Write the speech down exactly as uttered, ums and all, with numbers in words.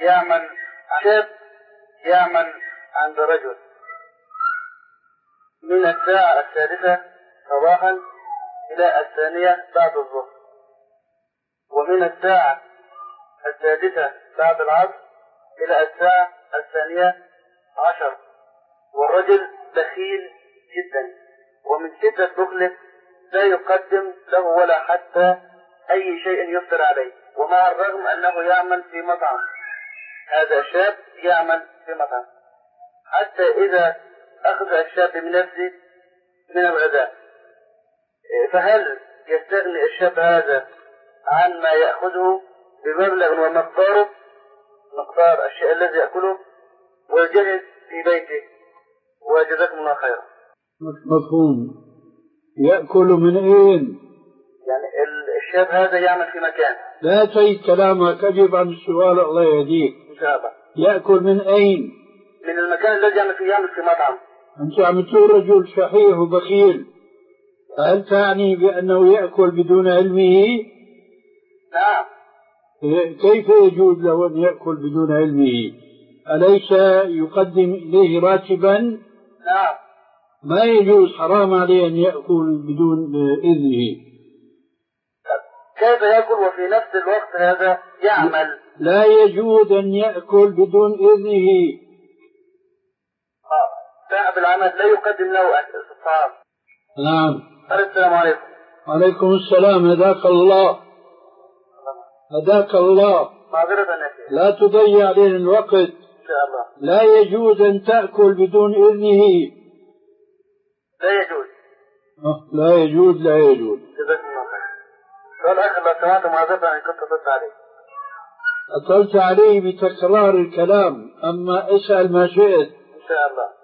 يعمل شاب يعمل عند رجل من الساعة الثالثة صباحا إلى الثانية بعد الظهر، ومن الساعة السادسة بعد العصر إلى الساعة الثانية عشر، والرجل بخيل جدا ومن شدة بخله لا يقدم له ولا حتى أي شيء يفطر عليه، ومع الرغم أنه يعمل في مطعم. هذا شاب يعمل في مطعم، حتى إذا أخذ الشاب بنفسه من الغذاء، فهل يستغني الشاب هذا عن ما يأخذه بمبلغ ومقداره مقدار الشيء الذي يأكله ويجهز في بيته؟ وجزاكم الله خيرا. مفهوم. يأكل من أين؟ يعني الشاب هذا يعمل في مكان. لا تعيد كلامك، أجب عن السؤال الله يهديك. إن شاء الله. يأكل من أين؟ من المكان الذي يعمل فيه، يعمل في مطعم. أنت عم تقول رجل شحيح وبخيل، هل تعني بأنه يأكل بدون علمه؟ نعم. كيف يجوز له أن يأكل بدون علمه؟ أليس يقدم إليه راتبا؟ نعم. ما يجوز، حرام عليه أن يأكل بدون إذنه. كيف يأكل وفي نفس الوقت هذا يعمل؟ لا يجوز أن يأكل بدون إذنه. صاحب العمل لا يقدم له الطعام. نعم. السلام عليكم. عليكم السلام، هداك الله. هداك الله. معذرة يا شيخ. لا تضيع علينا الوقت. إن شاء الله. لا يجوز أن تأكل بدون إذنه. لا يجوز. لا يجوز لا يجوز. جزاك الله خير. قال أخي لو سمعت معذرة أن كنت أطلت عليه. أطلت عليه بتكرار الكلام، أما اسأل ما شئت. إن شاء الله.